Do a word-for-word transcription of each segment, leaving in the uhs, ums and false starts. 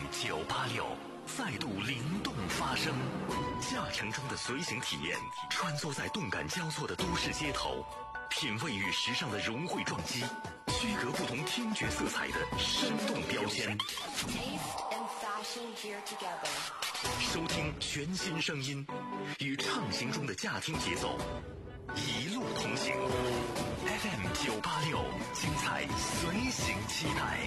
九八六再度灵动发声，驾乘中的随行体验，穿梭在动感交错的都市街头，品味与时尚的融汇撞击，区隔不同听觉色彩的生动标签。收听全新声音，与畅行中的驾听节奏，一路同行。F M 九八六，精彩随行期待。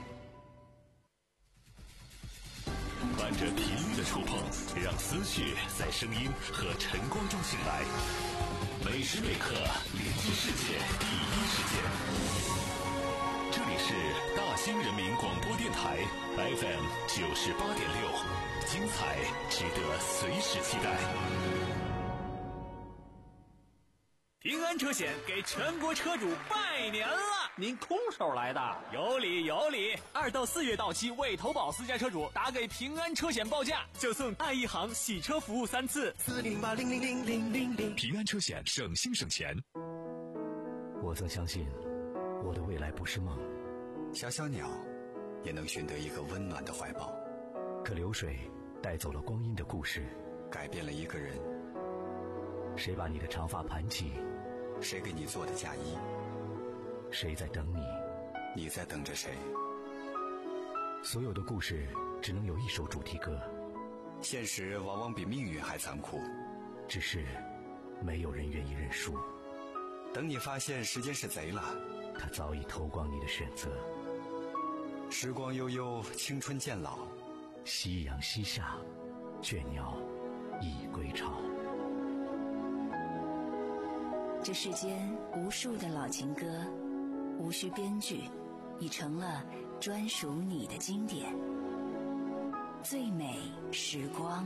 伴着频率的触碰，让思绪在声音和晨光中醒来。每时每刻联系世界第一时间。这里是大兴人民广播电台 F M 九十八点六，精彩值得随时期待。 平安车险给全国车主拜年了！ 您空手来的？ 有理有理！二到四月到期未投保私家车主，打给平安车险报价，就送爱一行洗车服务三次。 四零八零零零零零零， 平安车险，省心省钱。 我曾相信，我的未来不是梦。 小小鸟也能寻得一个温暖的怀抱， 可流水带走了光阴的故事， 改变了一个人。 谁把你的长发盘起？ 谁给你做的嫁衣？ 谁在等你？ 你在等着谁？ 所有的故事只能有一首主题歌。 现实往往比命运还残酷， 只是没有人愿意认输。 等你发现时间是贼了， 他早已偷光你的选择。 时光悠悠，青春渐老， 夕阳西下，倦鸟已归巢。 这世间无数的老情歌，无需编剧，已成了专属你的经典。最美时光，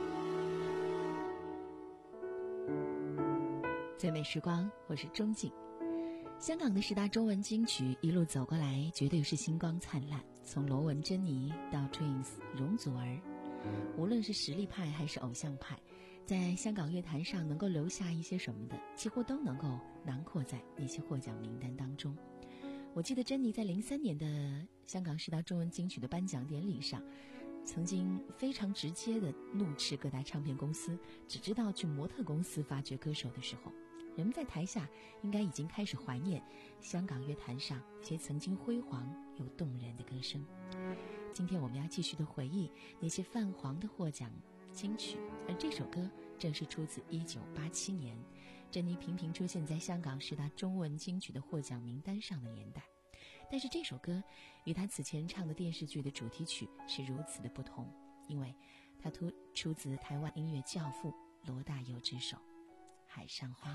最美时光，我是钟静。香港的十大中文金曲一路走过来，绝对是星光灿烂。从罗文、珍妮到 Twins、容祖儿，无论是实力派还是偶像派，在香港乐坛上能够留下一些什么的，几乎都能够囊括在那些获奖名单当中。我记得珍妮在零三年的香港十大中文金曲的颁奖典礼上，曾经非常直接的怒斥各大唱片公司只知道去模特公司发掘歌手的时候，人们在台下应该已经开始怀念香港乐坛上些曾经辉煌又动人的歌声。今天我们要继续的回忆那些泛黄的获奖金曲，而这首歌正是出自一九八七年，珍妮频频出现在香港十大中文金曲的获奖名单上的年代。但是这首歌与他此前唱的电视剧的主题曲是如此的不同，因为它出出自台湾音乐教父罗大佑之手《海上花》。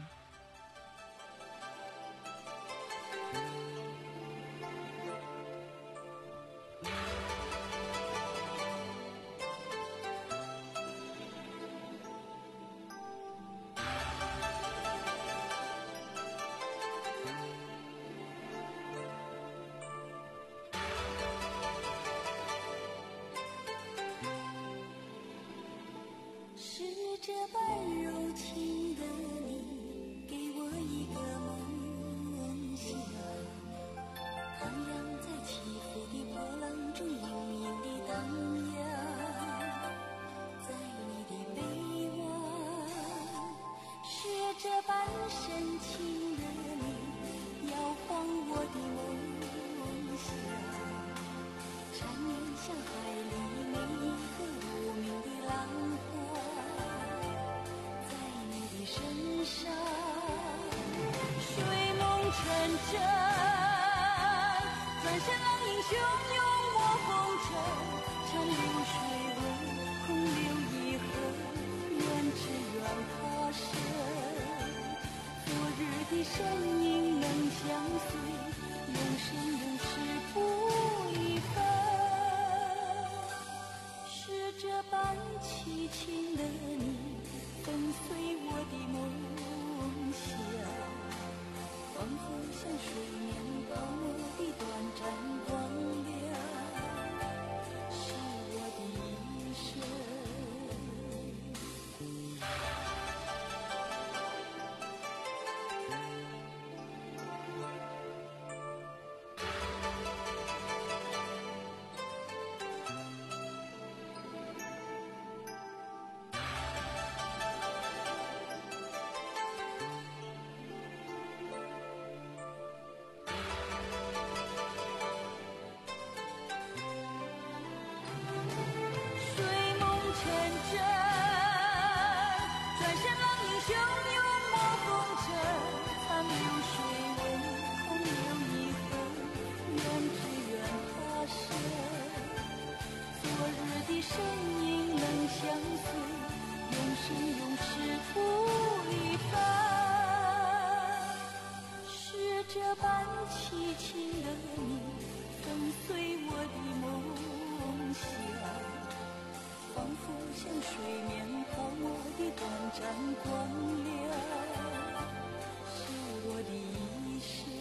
像光亮是我的一生。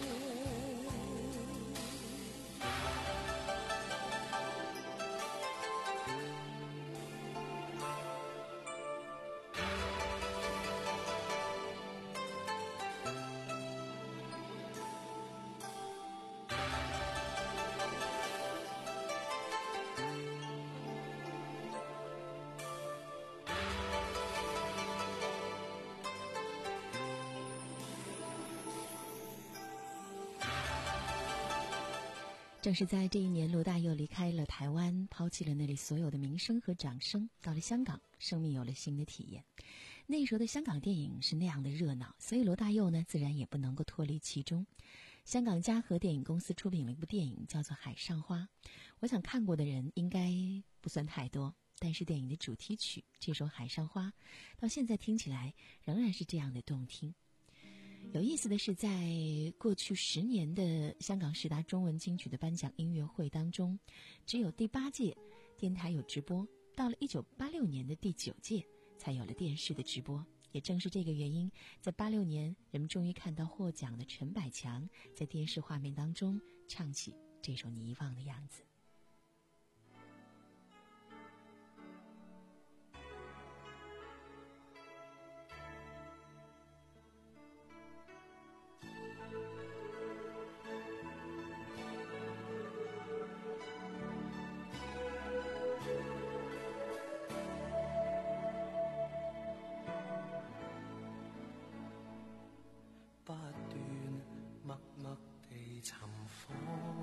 正是在这一年，罗大佑离开了台湾，抛弃了那里所有的名声和掌声，到了香港，生命有了新的体验。那时候的香港电影是那样的热闹，所以罗大佑呢，自然也不能够脱离其中。香港嘉禾电影公司出品了一部电影，叫做《海上花》。我想看过的人应该不算太多，但是电影的主题曲这首《海上花》，到现在听起来仍然是这样的动听。有意思的是，在过去十年的香港十大中文金曲的颁奖音乐会当中，只有第八届电台有直播，到了一九八六年的第九届才有了电视的直播。也正是这个原因，在八六年，人们终于看到获奖的陈百强在电视画面当中唱起这首《你遗忘的样子》。 不斷默默地尋訪，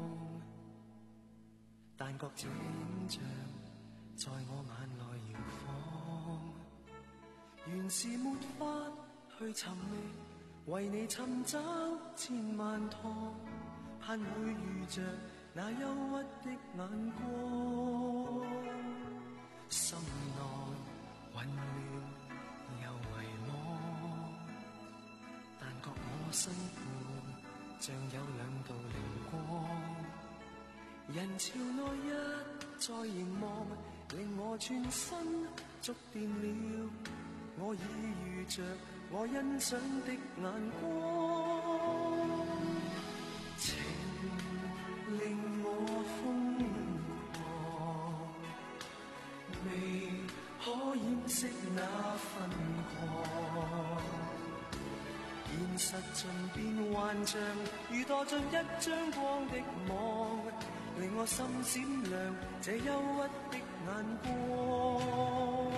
但覺這影像在我眼內搖晃，原是沒法去尋覓，為你尋找千萬趟，盼會遇着那憂鬱的眼光，心內混亂又迷惘，但覺我身畔像有兩道靈光，人潮內一再凝望，令我全身觸電了，我已遇着我欣賞的眼光，情令我瘋狂，未可掩飾那瘋狂，現實盡變幻象，如墮進一張光的網，令我心閃亮這憂鬱的眼光，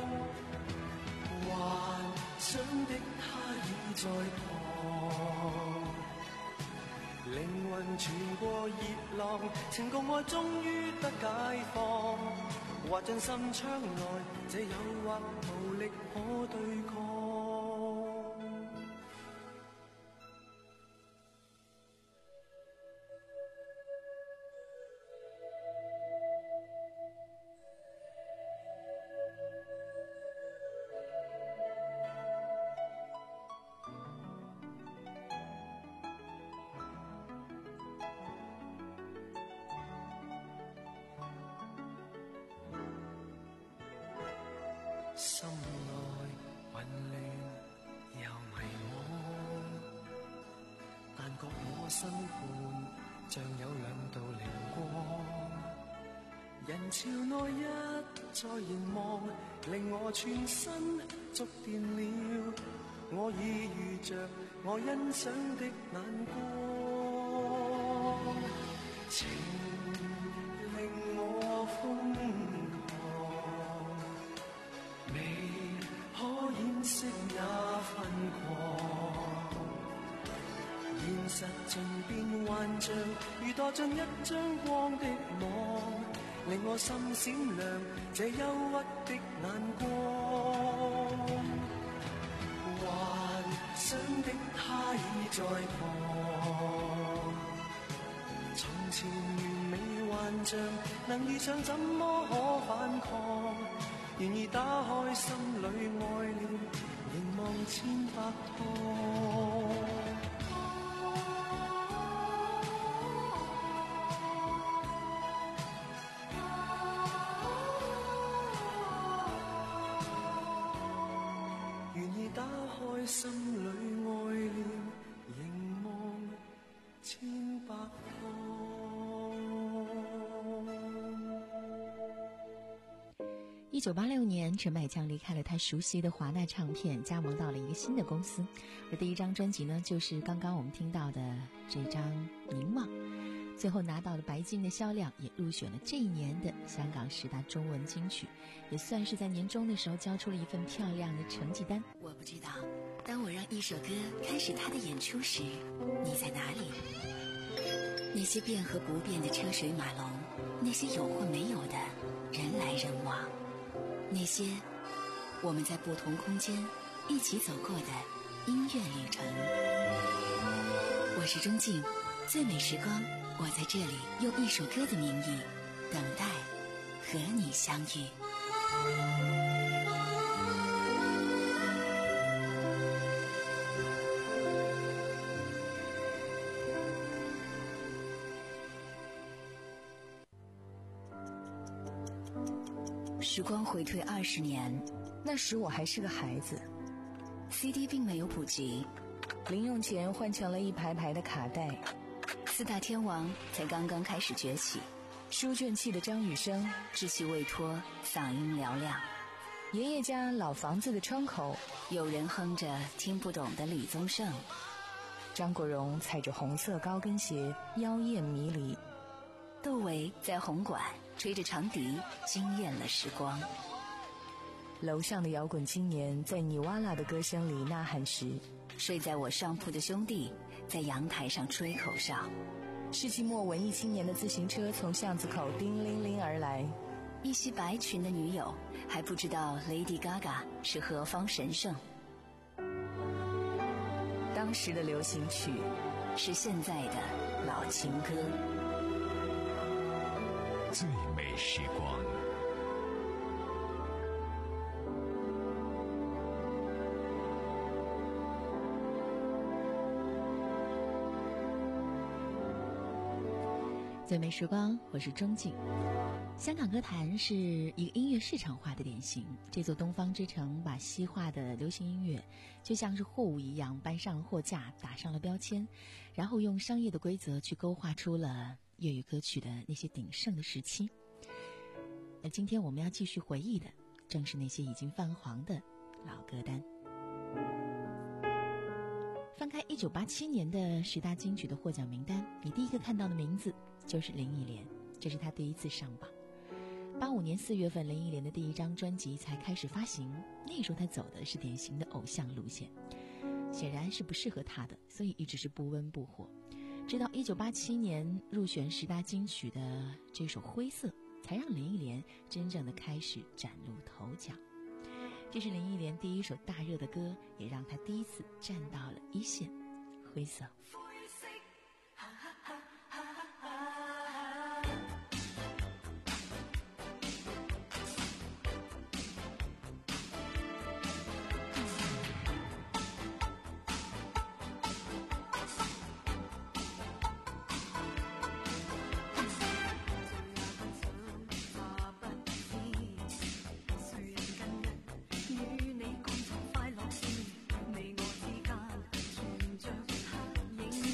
幻想的他已在旁，靈魂傳過熱浪，情共愛終於得解放，滑進心窗內，這誘惑無力可對抗。心內混亂又迷惘，但覺我身畔像有兩道靈光，人潮內一再凝望，令我全身觸電了，我已遇着我欣賞的眼光，情令我瘋狂，未可掩飾那瘋狂，現實盡變幻象，如墮進一張光的網，令我心閃亮這憂鬱的眼光，幻想的他已在旁，從前完美幻象，能遇上怎麼可反抗？願意打開心裏愛戀，凝望千百趟。願意打一九八六年，陈百强离开了他熟悉的华纳唱片，加盟到了一个新的公司。而第一张专辑呢，就是刚刚我们听到的这张《凝望》，最后拿到了白金的销量，也入选了这一年的香港十大中文金曲，也算是在年终的时候交出了一份漂亮的成绩单。 我不知道，当我让一首歌开始它的演出时，你在哪里？那些变和不变的车水马龙，那些有或没有的人来人往，那些我们在不同空间一起走过的音乐旅程。我是钟静，最美时光，我在这里用一首歌的名义等待和你相遇。时光回退二十年， 那时我还是个孩子， C D 并没有普及， 零用钱换成了一排排的卡带， 四大天王才刚刚开始崛起， 书卷气的张雨生稚气未脱，嗓音嘹亮， 爷爷家老房子的窗口有人哼着听不懂的李宗盛， 张国荣踩着红色高跟鞋妖艳迷离， 窦唯在红馆吹着长笛惊艳了时光， 楼上的摇滚青年在尼瓦拉的歌声里呐喊时， 睡在我上铺的兄弟在阳台上吹口哨， 世纪末文艺青年的自行车从巷子口叮铃铃而来， 一袭白裙的女友还不知道 Lady Gaga 是何方神圣， 当时的流行曲是现在的老情歌。 最美时光， 最美时光，我是钟静。香港歌坛是一个音乐市场化的典型，这座东方之城把西化的流行音乐就像是货物一样搬上了货架，打上了标签，然后用商业的规则去勾画出了粤语歌曲的那些鼎盛的时期。那今天我们要继续回忆的正是那些已经泛黄的老歌单。翻开一九八七年的十大金曲的获奖名单，你第一个看到的名字就是林忆莲，这是她第一次上榜。八五年四月份，林忆莲的第一张专辑才开始发行，那时候她走的是典型的偶像路线，显然是不适合她的，所以一直是不温不火。直到一九八七年入选十大金曲的这首《灰色》，才让林忆莲真正的开始崭露头角。这是林忆莲第一首大热的歌，也让她第一次站到了一线。灰色。 與你共同快樂事，你我之間存着黑影。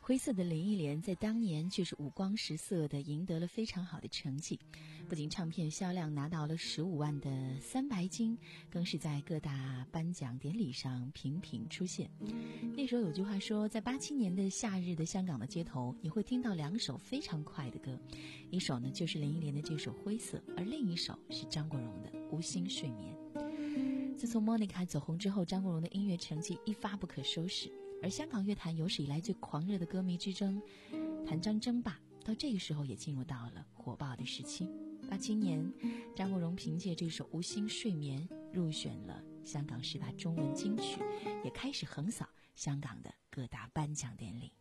灰色的林忆莲在当年却是五光十色的赢得了非常好的成绩，不仅唱片销量拿到了十五万的三白金，更是在各大颁奖典礼上频频出现。那时候有句话说，在八七年的夏日的香港的街头，你会听到两首非常快的歌，一首呢就是林忆莲的这首《灰色》，而另一首是张国荣的《无心睡眠》。自从 Monica 走红之后，张国荣的音乐成绩一发不可收拾，而香港乐坛有史以来最狂热的歌迷之争，谭张争霸，到这个时候也进入到了火爆的时期。八七年，张国荣凭借这首《无心睡眠》入选了香港十大中文金曲，也开始横扫香港的各大颁奖典礼。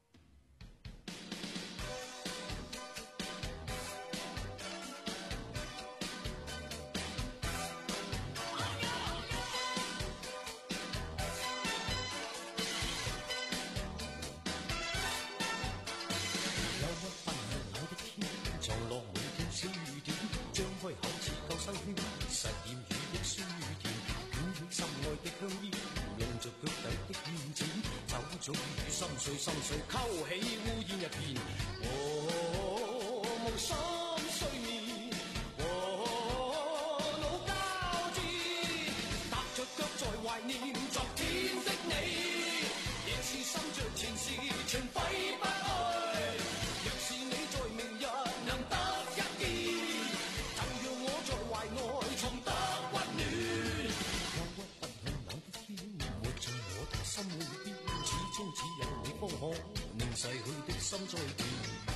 實驗雨的酸甜，捲起心愛的香煙，用着腳底的面剪，走早與心碎心碎，勾起烏煙一片。哦，無心睡眠，哦，腦交戰，踏着腳在懷念昨天的你，夜是心着前事全揮不去。若是你在明日能得一見，就讓我在懷內重得溫暖。憂鬱不向冷的天，活在我的心裏邊，始終只有你方可令逝去的心再見。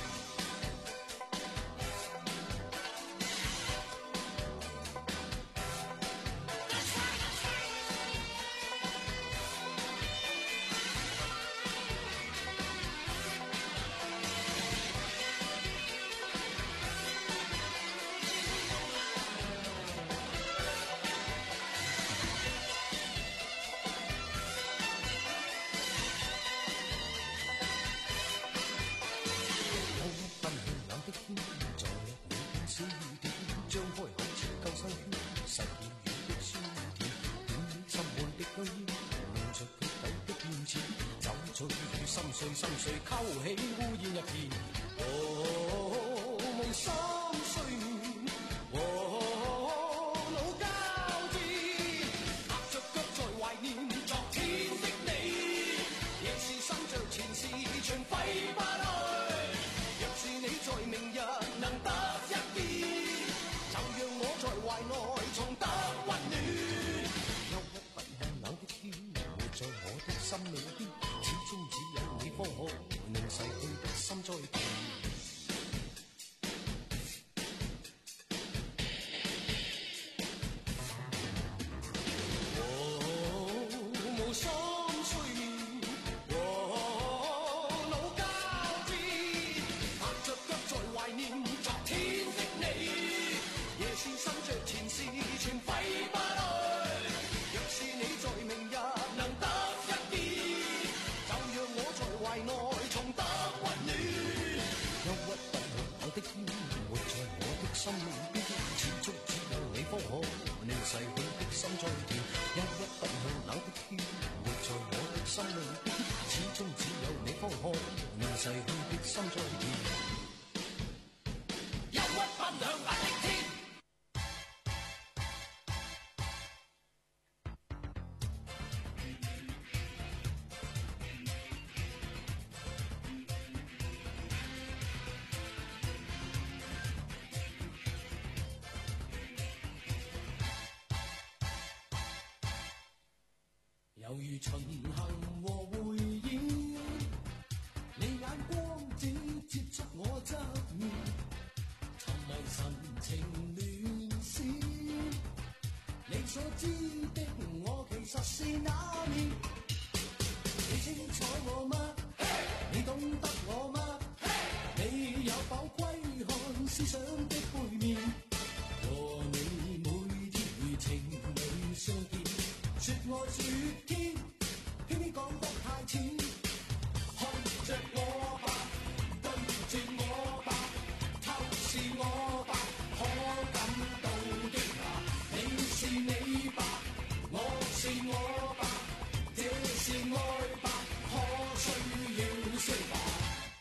心碎勾起烏煙一片，哦，無心睡眠，哦，腦交戰，踏着腳在懷念昨天的你，夜是心着前事全揮不去。若是你在明日能得一見，就讓我在懷內重得溫暖。憂鬱不看冷的天，活在我的心裏邊，始終只有你方可令逝去的心再見。哦，無心睡眠，哦，腦交戰，踏着腳在懷念昨天的你，夜是心着前事全揮不去。若是你在明日能得一見，就讓我在懷內重得溫暖。憂鬱不向冷的天，活在我的心裏邊，始終只有你方可令逝去的心再見。憂鬱不向冷的天，活在我的心裏邊，始終只有你方可令逝去的心再見。憂鬱不向冷的天。猶如巡行和回憶，你眼光只接觸我側面，沉迷神情亂閃。你所知的我其實是那面，你清楚我嗎？ Hey! 你懂得我嗎？ Hey! 你有否窺看思想的背面？和你每天如情侶相見。 說愛說天，偏偏講得太淺。看着我吧，對住我吧，透視我吧，可感到的吧。你是你吧，我是我吧，這是愛吧，可需要說吧。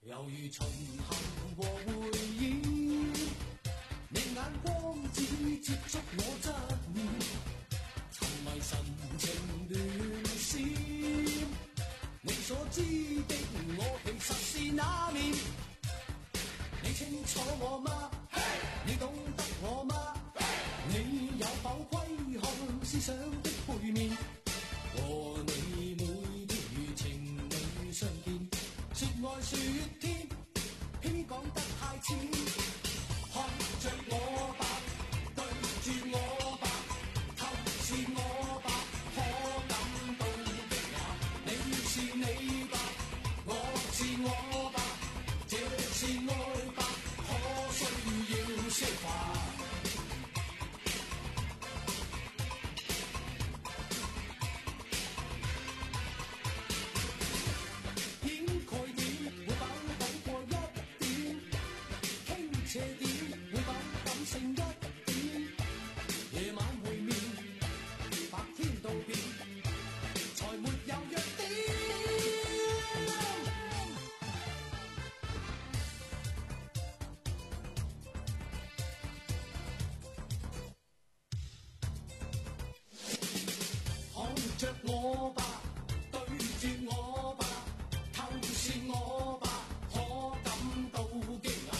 猶如巡行和回憶，你眼光只接觸我側面，沉迷神情亂閃，你所知的我其實是那面，你清楚我嗎？ Hey! 你懂得我嗎？ Hey! 你有否窺看思想的背面？和你每天如情侶相見，說愛說天，偏偏講得太淺。看着我吧，對住我吧，透視我吧，可感到驚訝。你是你吧，我是我吧，這是愛吧，可需要消化。 着我吧，對住我吧，透視我吧，可感到驚訝。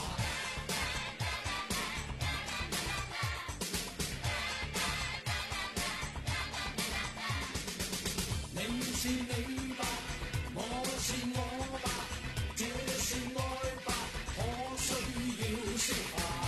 你是你吧，我是我吧，這是愛吧，可需要消化。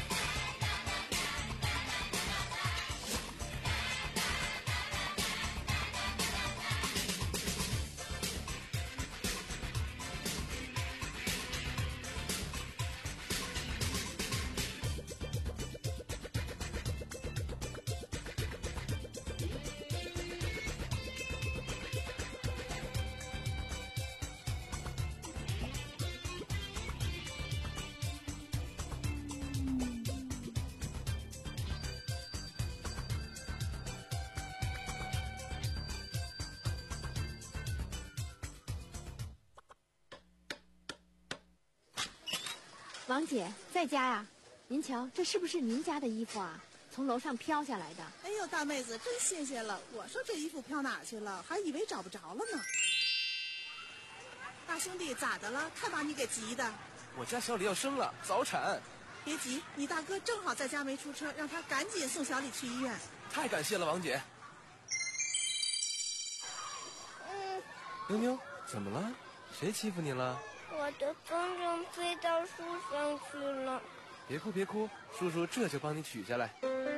王姐在家呀？您瞧，这是不是您家的衣服啊？从楼上飘下来的。 哎呦，大妹子，真新鲜了！我说这衣服飘哪去了，还以为找不着了呢。大兄弟，咋的了？看把你给急的。 我家小李要生了，早产。 别急，你大哥正好在家没出车，让他赶紧送小李去医院。 太感谢了，王姐。 嗯。 妞妞，怎么了？谁欺负你了？ 我的风筝飞到树上去了。 别哭别哭，叔叔这就帮你取下来。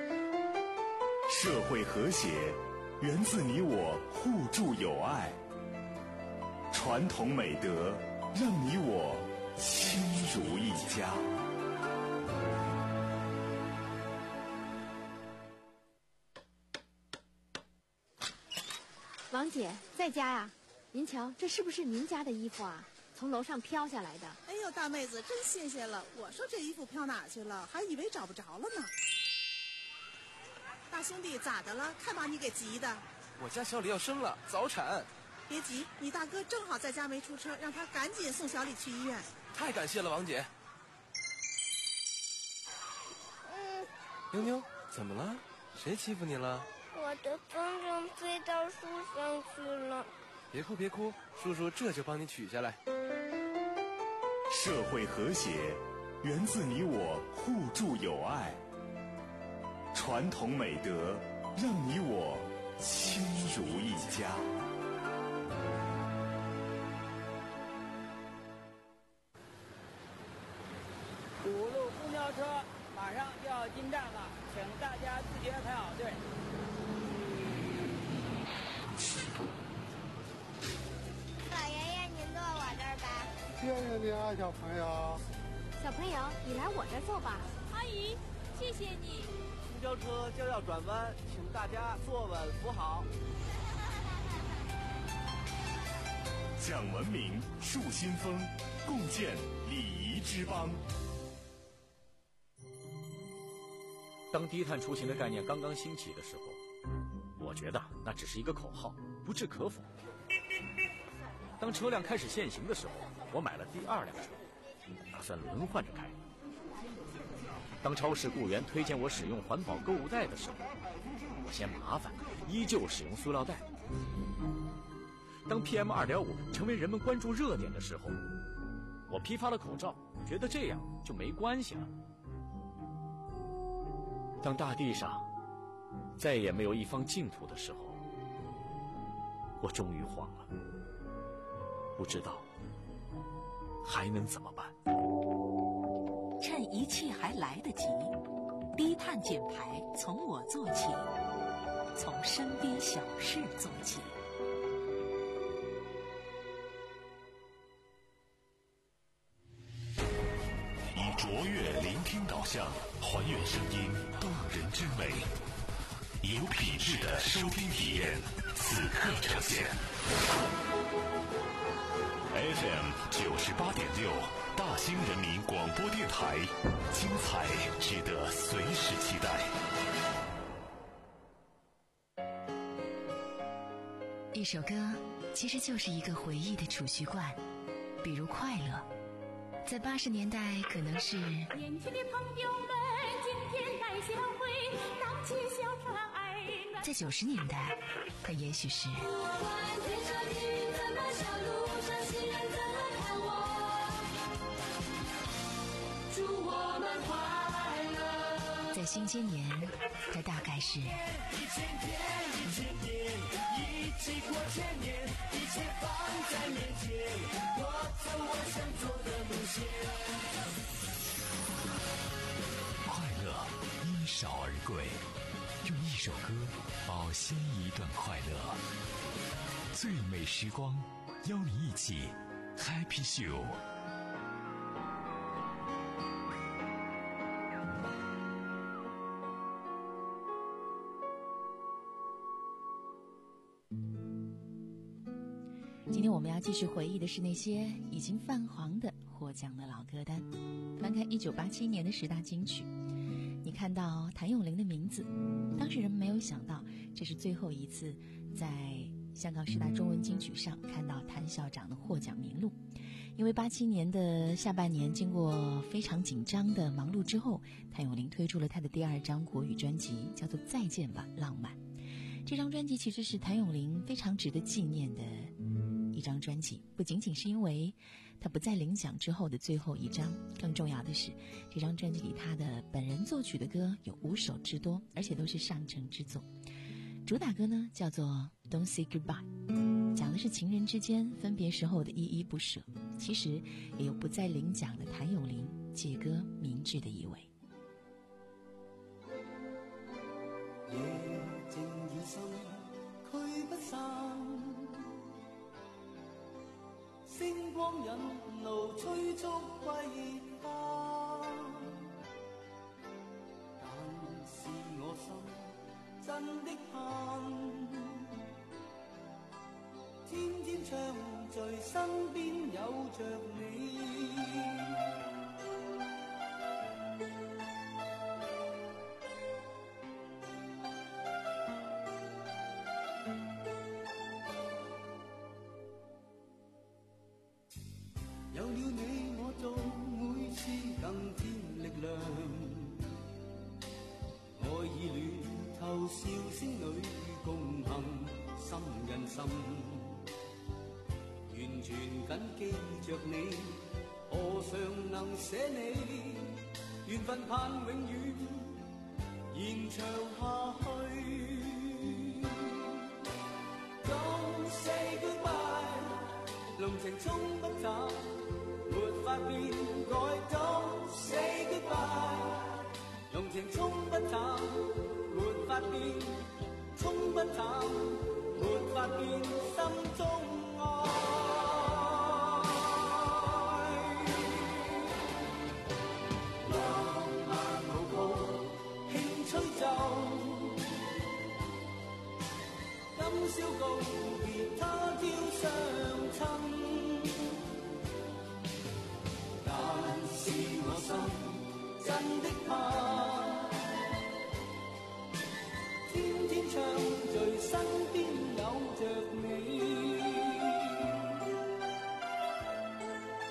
社会和谐源自你我互助友爱，传统美德让你我亲如一家。 王姐在家呀？您瞧，这是不是您家的衣服啊？ 从楼上飘下来的。 哎呦，大妹子，真新鲜了！我说这衣服飘哪去了，还以为找不着了呢。大兄弟，咋的了？看把你给急的。 我家小李要生了，早产。 别急，你大哥正好在家没出车，让他赶紧送小李去医院。 太感谢了，王姐。 嗯。 妞妞，怎么了？谁欺负你了？ 我的风筝飞到树上去了。 别哭别哭，叔叔这就帮你取下来。 社会和谐源自你我互助友爱，传统美德让你我亲如一家。 五路公交车马上就要进站了，请大家自觉排好队。 老爷爷，您坐我这儿吧。 谢谢你啊，小朋友。 小朋友，你来我这儿坐吧。 阿姨，谢谢你。 公交车就要转弯，请大家坐稳扶好。 讲文明，树新风，共建礼仪之邦。 当低碳出行的概念刚刚兴起的时候，我觉得那只是一个口号，不置可否。当车辆开始限行的时候， 我买了第二辆车，打算轮换着开。当超市雇员推荐我使用环保购物袋的时候，我嫌麻烦，依旧使用塑料袋。当 P M 二点五 成为人们关注热点的时候，我批发了口罩，觉得这样就没关系了。当大地上再也没有一方净土的时候，我终于慌了，不知道还能怎么办。 趁一切还来得及，低碳减排从我做起，从身边小事做起。 以卓越聆听导向，还原声音动人之美，有品质的收听体验，此刻呈现。F M 九十八点六，大兴人民广播电台，精彩值得随时期待。 一首歌其实就是一个回忆的储蓄罐，比如快乐，在八十年代可能是年轻的朋友们，今天带小会，荡起小船儿。 在九十年代，它也许是在新千年，它大概是一千天，一千年，一起过千年，一切放在面前，我走我想走的路线。 快乐一少而贵，用一首歌保鲜一段快乐。最美时光，邀你一起 Happy Show。 今天我们要继续回忆的是那些已经泛黄的获奖的老歌单。翻开一九八七年的十大金曲，你看到谭咏麟的名字，当时人们没有想到这是最后一次在香港十大中文金曲上看到谭校长的获奖名录。因为八七年的下半年经过非常紧张的忙碌之后，谭咏麟推出了他的第二张国语专辑，叫做《再见吧浪漫》。这张专辑其实是谭咏麟非常值得纪念的一张专辑，不仅仅是因为他不再领奖之后的最后一张，更重要的是这张专辑里他的本人作曲的歌有五首之多，而且都是上乘之作。主打歌呢叫做 Don't Say Goodbye， 讲的是情人之间分别时候的依依不舍，其实也有不再领奖的谭咏麟借歌明志的意味。 夜靜已深，驅不散，星光引路催促歸家，但是我心真的盼，天天暢聚身邊有着你。有了你，我做每次更添力量。愛意戀透，笑聲裏共行，心印心，完全緊記着你，何嘗能捨你？緣分盼永遠延長下去。Don't say goodbye， 濃情衝不走。沒法變改 ，Don't say goodbye， 濃情沖不淡，沒法變，沖不淡，沒法變，心中愛。浪漫無步，輕吹奏，今宵告別他朝相親。是我心真的盼，天天暢聚身邊有着你。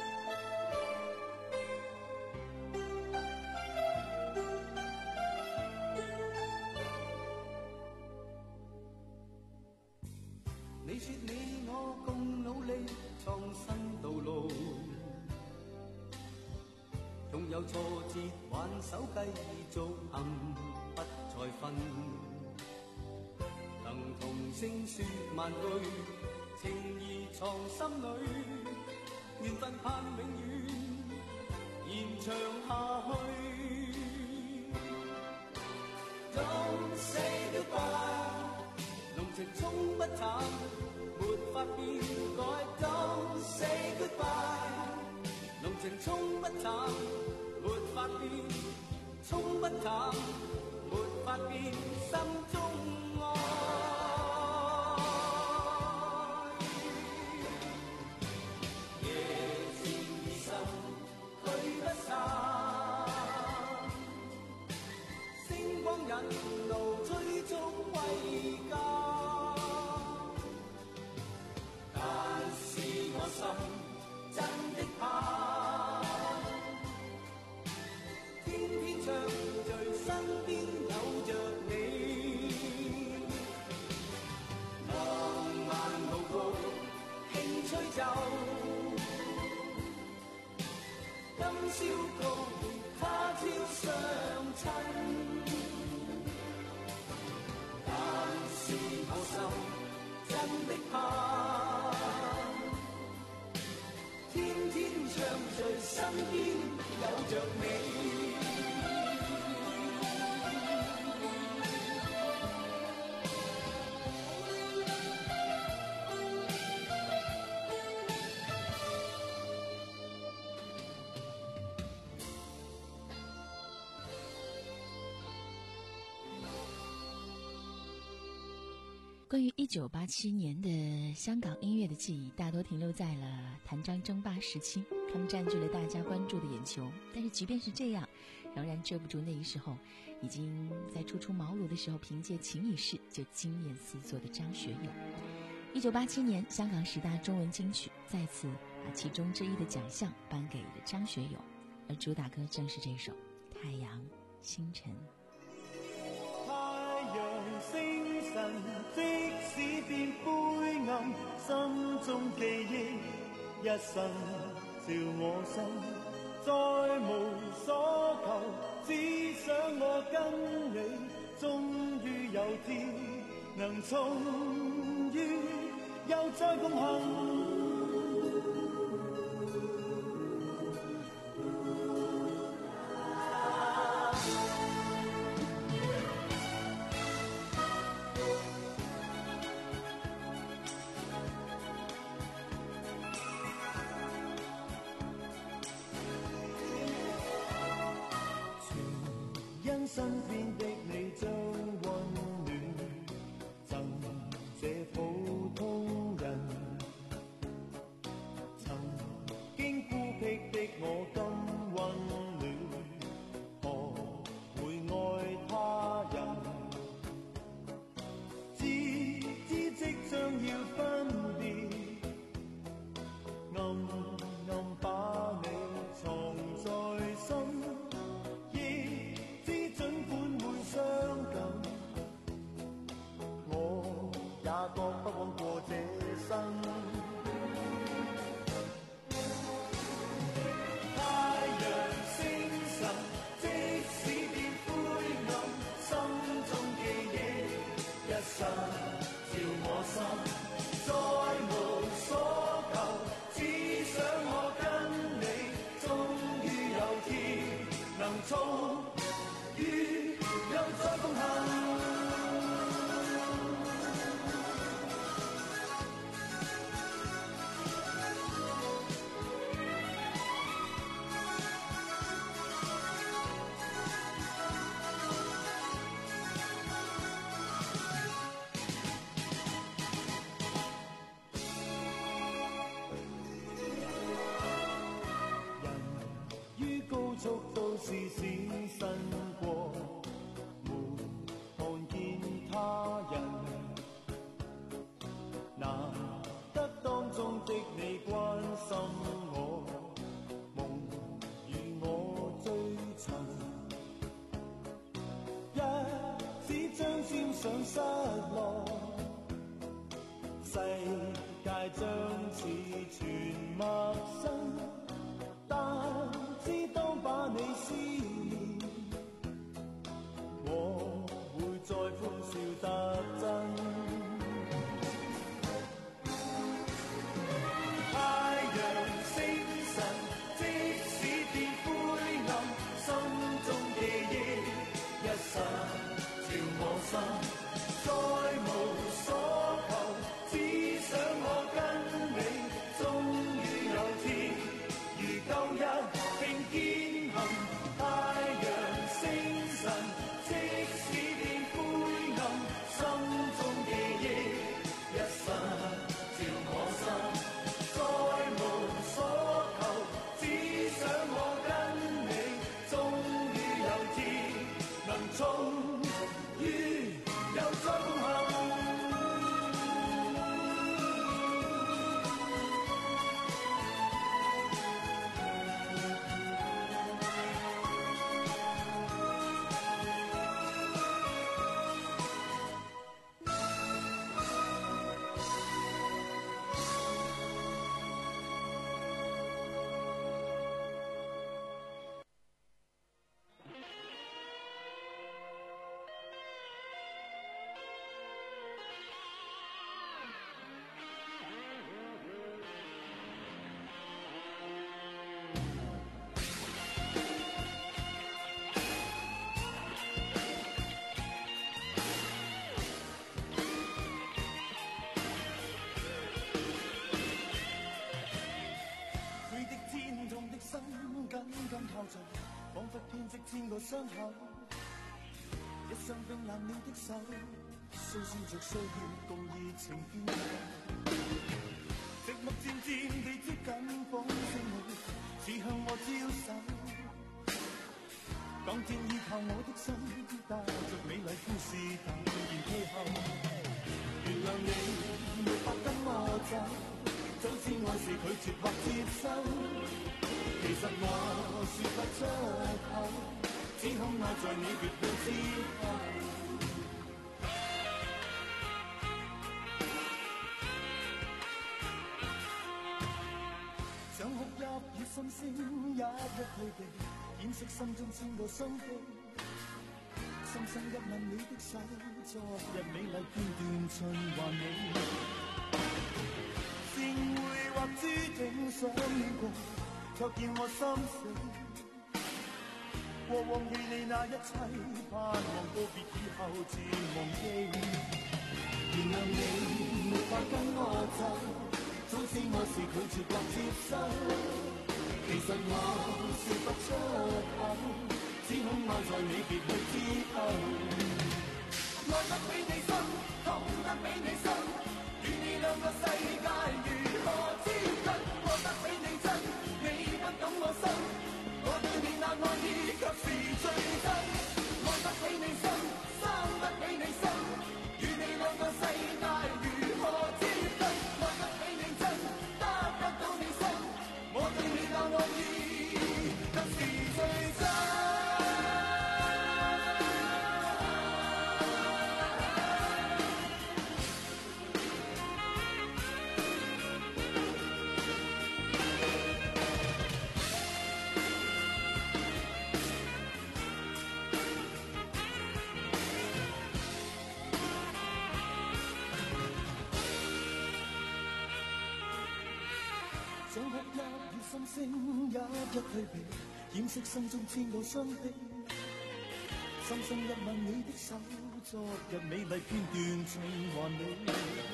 有挫折，挽手繼續行，不再分。能同聲說萬句，情義藏心裏，緣分盼永遠延長下去。Don't say goodbye， 濃情衝不淡，沒法變改。Don't say goodbye， 濃情衝不淡，沒法變，衝不淡，沒法變，心中愛。夜漸已深，退不散，星光引路，追蹤歸家。但是我心真的怕，天天相聚，身邊有着你，浪漫無窮，輕吹奏，今宵告別，他朝相親。但是我心真的怕，天天相聚，身邊有着你。 关于一九八七年的香港音乐的记忆，大多停留在了谭张争霸时期，他们占据了大家关注的眼球。但是即便是这样，仍然遮不住那一时候已经在初出茅庐的时候，凭借《情已逝》就惊艳四座的张学友。一九八七年，香港十大中文金曲再次把其中之一的奖项颁给了张学友，而主打歌正是这首《太阳星辰》。 太陽星辰，即使變灰暗，心中記憶一生照我心，再無所求，只想我跟你，終於有天能重遇，又再共行。身邊的你將溫暖贈這普通人，曾經孤僻的我今溫暖，何會愛他人？知知即將要分別，暗暗把你藏在心。也覺不枉過這生，太陽星辰，即使變灰暗，心中記憶一生照我心，再無所求，只想我跟你，終於有天能重遇，又再共行。速都是閃身過，沒看見他人，難得當中的你關心我，夢與我追尋，一指將沾上失落，世界將似全陌生。但知當把你舊日並肩行，太陽星辰，即使變灰暗，心中記憶一剎照我心，再無所求，只想我跟你，終於有天能終於有終幸。彷彿編織千個傷口，一雙冰冷了的手，訴說着歲月共熱情變舊。寂寞漸漸地接近風聲裏，似向我招手。當天依靠我的心，帶着美麗故事突然退後。原諒你沒法跟我走，早知愛是拒絕或接收。其實我說不出口，只恐愛在你別去之後。想哭泣與心聲一一退避，掩飾心中千個傷悲。深深一吻你的手，昨日美麗片段循環你。善會或注定相戀過，卻見我心死，過往與你那一切，盼望告別以後自忘記。原諒你沒法跟我走，早知我是拒絕或接受。其實我說不出口，只恐愛在你別去之後。愛得比你深，痛得比你深，與你兩個世界如何接近？愛得比你真，你不懂我心，我對你那愛意卻是最真。愛得比你深，生得比你深，與你兩個世界如何接近？愛得比你真，得不到你心，我對你那愛意卻是最真。心聲一一退避，掩飾心中千個傷悲。深深一吻你的手，昨日美麗片段循環你。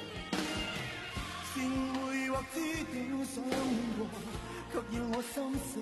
善會或注定相戀過，卻要我心死。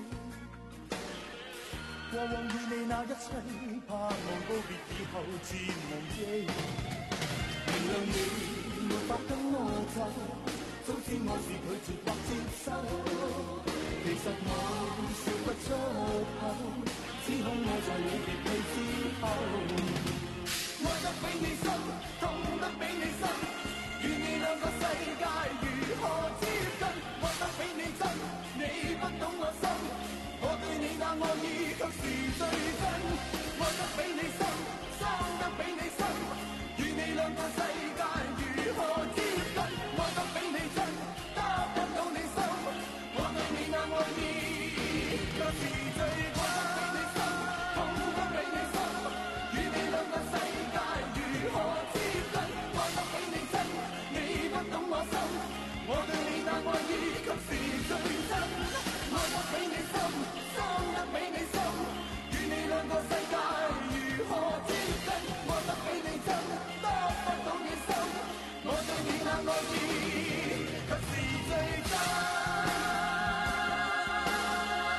過往與你那一切，盼望告別以後自忘記。原諒你沒法跟我走，早知我是拒絕或接受。其實我說不出口，只恐愛在你別去之後。愛得比你深，痛得比你深，與你兩個世界如何接近？愛得比你真，你不懂我心，我對你那愛意卻是最真。愛得比你深，生得比你深，與你兩個世界如何接近？愛得比你真，得不到你心，我對你那愛意卻是最真。愛得比你深，痛得比你深，與你兩個世界如何接近？愛得比你真，你不懂我心，我對你那愛意卻是最真。愛得比你深，生得比你深，與你兩個世界如何接近？愛得比你真，得不到你心，我對你那愛意卻是最真。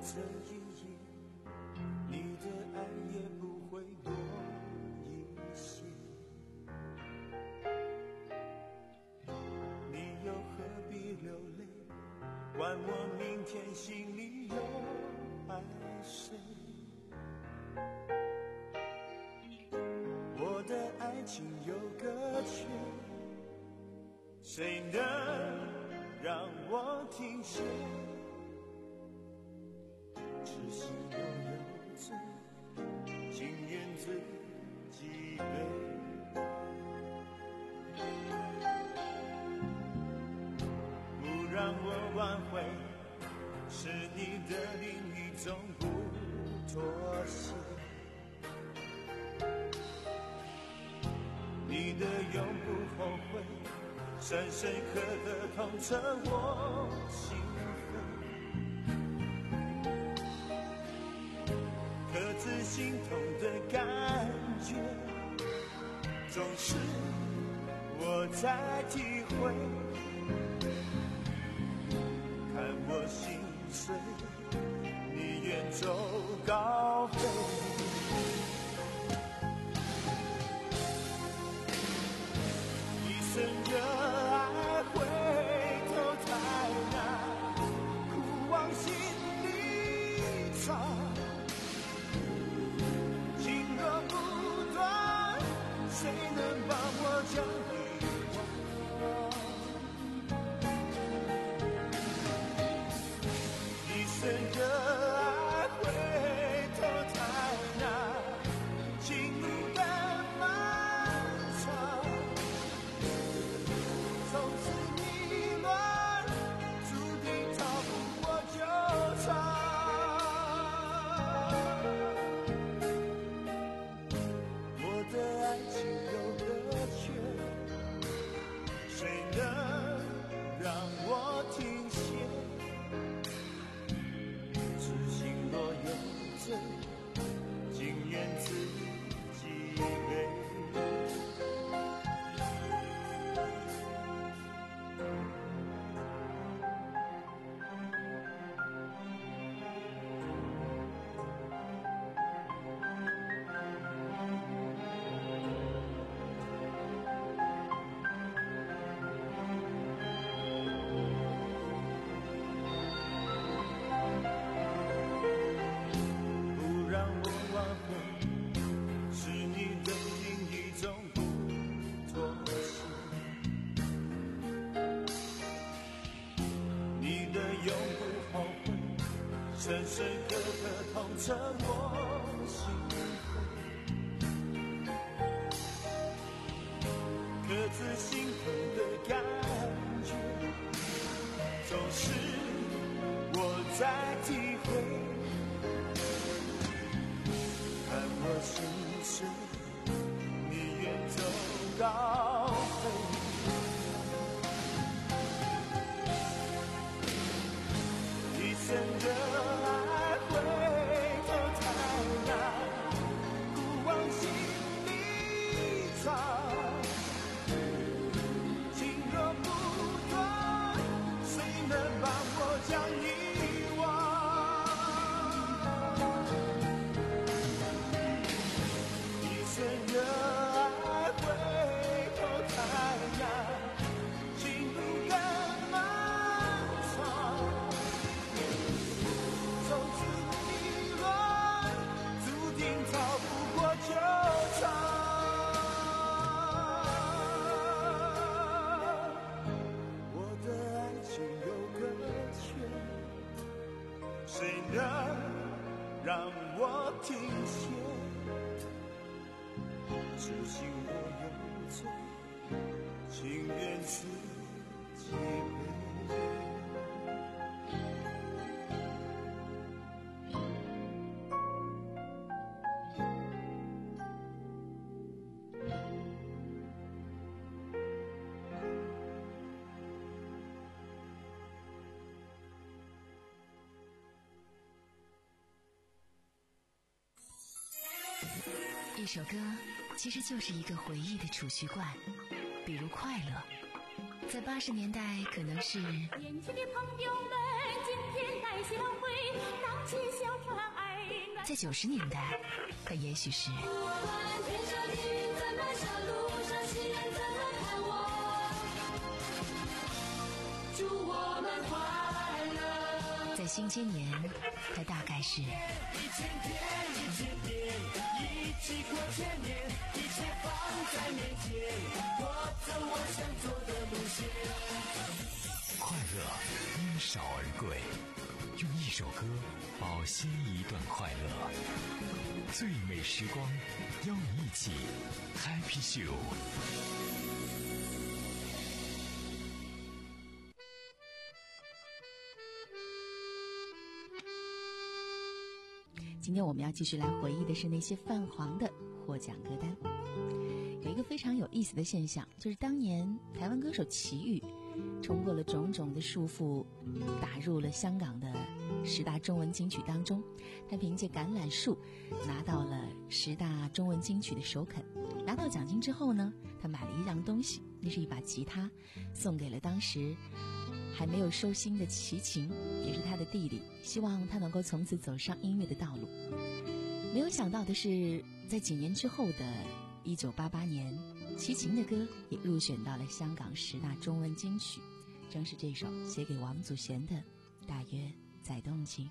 这一夜，你的爱也不会多一些。你又何必流泪，管我明天心里有爱谁？我的爱情有个缺，谁能让我停歇？痴心若有罪，情愿自己背。不让我挽回，是你的另一种不妥协。你的永不后悔，深深刻的痛彻我心扉。各自心痛的感觉，总是我在体会。看我心碎，你远走高飞。一生热爱回头太难，苦往心里藏。情若不断，谁能帮我将遗忘？一生热爱回头太难，情路更漫长。从此迷乱，注定逃不过纠缠。我的爱情有个缺，谁能让我停歇？痴心若有罪，情愿自己背。不让我挽回，是你的另一种不妥协。你的永不后悔，深深刻刻痛彻我心扉。各自心痛的感觉，总是我在体会。看我心碎，你远走高飞。一生热爱回头太难，苦往心里藏。情若不断，谁能帮我将遗忘？一生热爱回头太难，情路更漫长。从此迷乱，注定逃不过纠缠。我的爱情有个缺，谁能让我停歇？痴心若有罪，情愿自己背。 一首歌其实就是一个回忆的储蓄罐，比如快乐，在八十年代可能是年轻的朋友们，今天带在九十年代，他也许是在新千年，他大概是一千天一千天，一起过千年，一切放在面前，我走我想走的路线。 快乐因少而贵，用一首歌保鲜一段快乐。最美时光，邀你一起 Happy Show。 今天我们要继续来回忆的是那些泛黄的获奖歌单。有一个非常有意思的现象，就是当年台湾歌手齐豫冲破了种种的束缚，打入了香港的十大中文金曲当中。他凭借《橄榄树》拿到了十大中文金曲的首肯。拿到奖金之后呢，他买了一样东西，那是一把吉他，送给了当时还没有收心的齐秦，也是他的弟弟，希望他能够从此走上音乐的道路。没有想到的是，在几年之后的一九八八年，齐秦的歌也入选到了香港十大中文金曲，正是这首写给王祖贤的《大约在冬季》。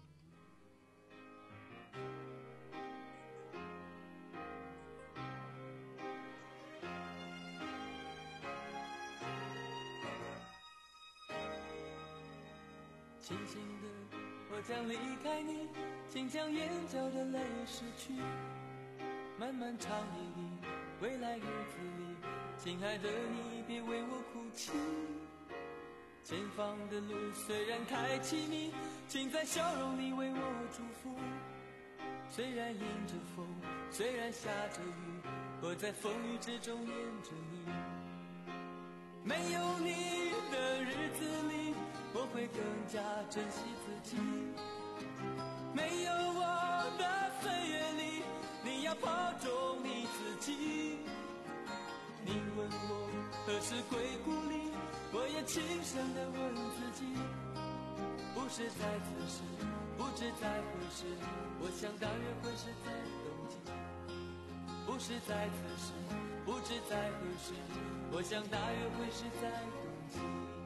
轻轻的，我将离开你，请将眼角的泪拭去。漫漫长夜里，未来日子里，亲爱的你别为我哭泣。前方的路虽然太凄迷，请在笑容里为我祝福。虽然迎着风，虽然下着雨，我在风雨之中念着你。没有你的日子里，我会更加珍惜自己。没有我的岁月里，你要保重你自己。你问我何时归故里，我也轻声地问自己。不是在此时，不知在何时，我想大约会是在冬季。不是在此时，不知在何时，我想大约会是在冬季。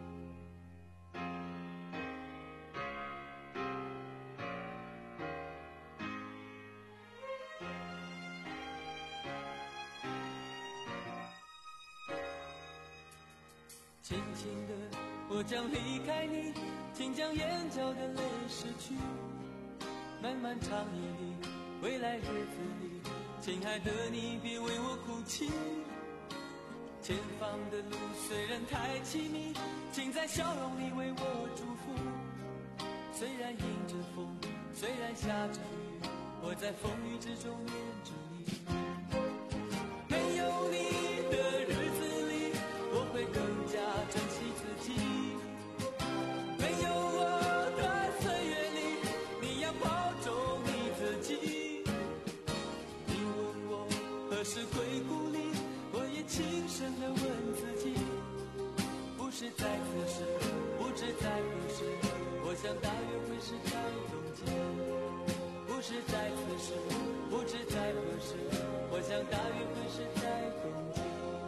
轻轻的，我将离开你，请将眼角的泪拭去。漫漫长夜里，未来日子里，亲爱的你别为我哭泣。前方的路虽然太凄迷，请在笑容里为我祝福。虽然迎着风，虽然下着雨，我在风雨之中念着你。没有你的日子里，我会更加珍惜自己。没有我的岁月里，你要保重你自己。你问我何时归故里，我也轻声地问自己。不是在此时，不知在何时，我想大约会是在冬季。不是在此时，不知在何时，我想大约会是在冬季。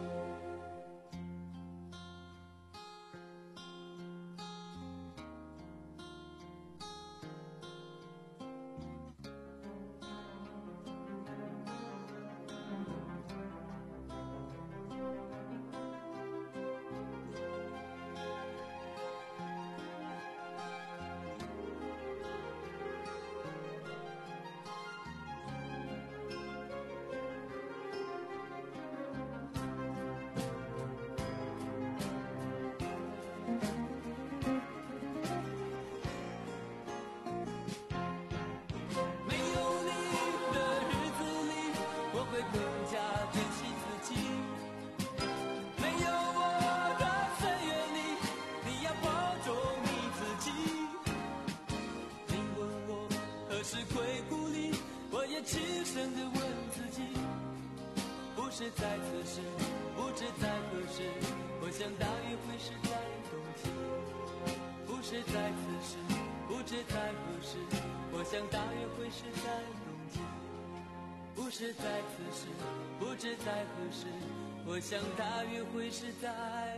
轻声地问自己，不是在此时，不知在何时，我想大约会是在冬季。不是在此时，不不知在何时，我想大约会是在冬季。不是在此时，不知在何时，我想大约会是在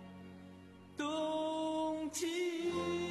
冬季。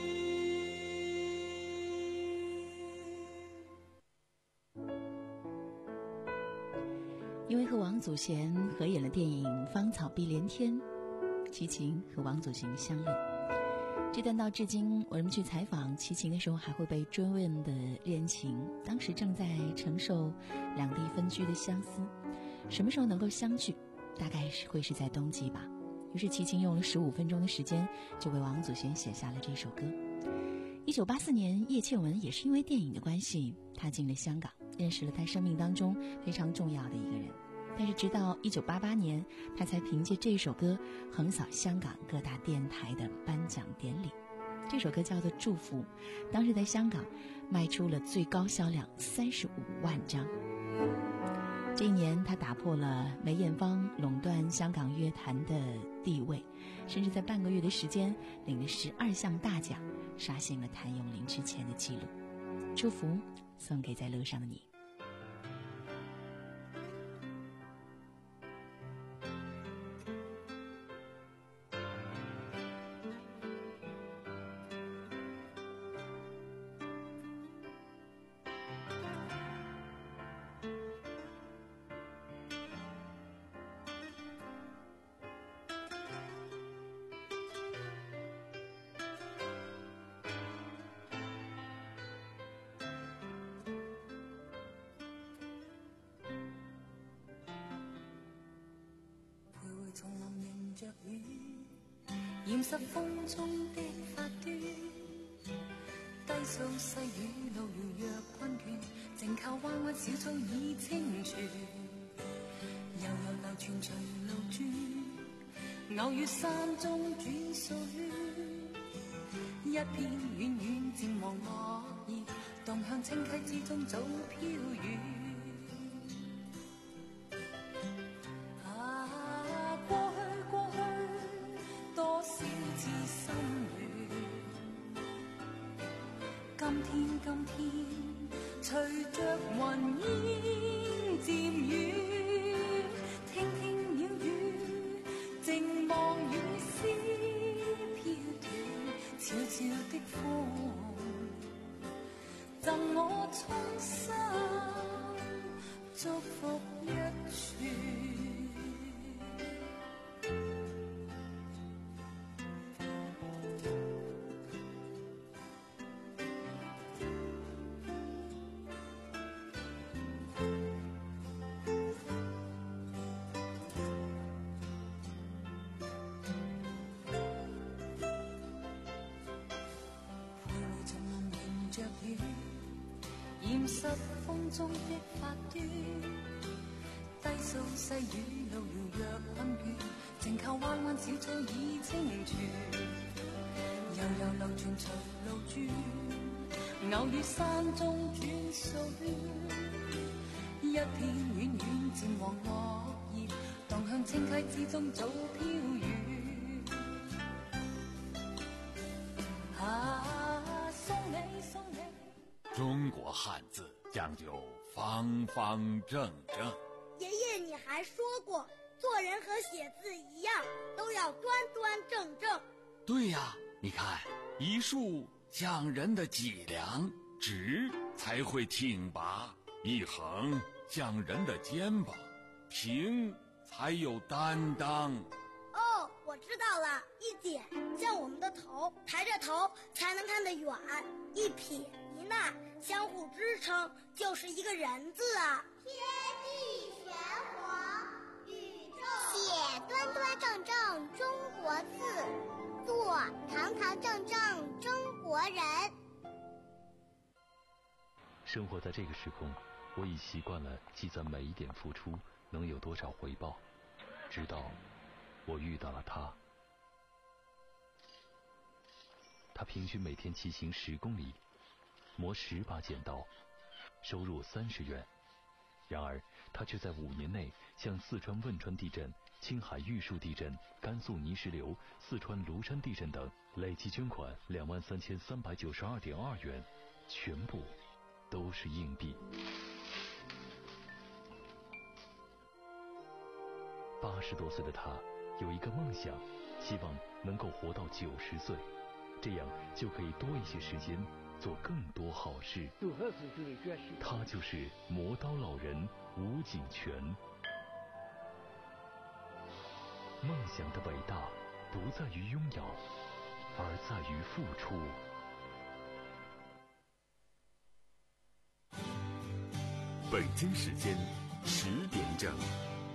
因为和王祖贤合演了电影《芳草碧连天》，齐秦和王祖贤相认。这段到至今我们去采访齐秦的时候还会被追问的恋情，当时正在承受两地分居的相思，什么时候能够相聚，大概是会是在冬季吧。于是齐秦用了十五分钟的时间就为王祖贤写下了这首歌。一九八四年，叶倩文也是因为电影的关系踏进了香港，认识了他生命当中非常重要的一个人。但是直到一九八八年，他才凭借这首歌横扫香港各大电台的颁奖典礼。这首歌叫做《祝福》，当时在香港卖出了最高销量三十五万张。这一年，他打破了梅艳芳垄断香港乐坛的地位，甚至在半个月的时间领了十二项大奖，刷新了谭咏麟之前的记录。祝福送给在路上的你。 丛林迎着雨，染湿风中的发端，低诉细雨路遙若困倦，靜靠彎彎小草已清泉，悠悠流傳隨路轉，偶遇山中轉數圈，一片遠遠漸黃落葉，動向清溪之中早飄遠。今天隨着雲煙漸遠，聽聽鳥語，靜望雨絲飄斷，悄悄的風贈我衷心祝福一串。染湿風中的發端，低訴細雨路遙若困倦，靜靠彎彎小草已清泉，悠悠流傳隨路轉，偶遇山中轉數圈，一片遠遠漸黃落葉，蕩向清溪之中早飄遠。啊，送你送你。 中国汉字讲究方方正正。 爷爷，你还说过，做人和写字一样，都要端端正正。 对呀，你看，一竖像人的脊梁，直才会挺拔；一横像人的肩膀，平才有担当。 哦，我知道了，一点像我们的头，抬着头才能看得远；一撇一捺相互支撑，就是一个人字啊。 天地玄黄，宇宙写端端正正中国字，做堂堂正正中国人。 生活在这个时空，我已习惯了计算每一点付出能有多少回报，直到我遇到了他。他平均每天骑行十公里，磨十把剪刀，收入三十元， 然而他却在五年内向四川汶川地震、青海玉树地震、甘肃泥石流、四川庐山地震等累计捐款两万三千三百九十二点二元，全部都是硬币。八十多岁的他有一个梦想，希望能够活到九十岁，这样就可以多一些时间做更多好事。他就是磨刀老人吴景全。梦想的伟大不在于拥有，而在于付出。 北京时间十点整。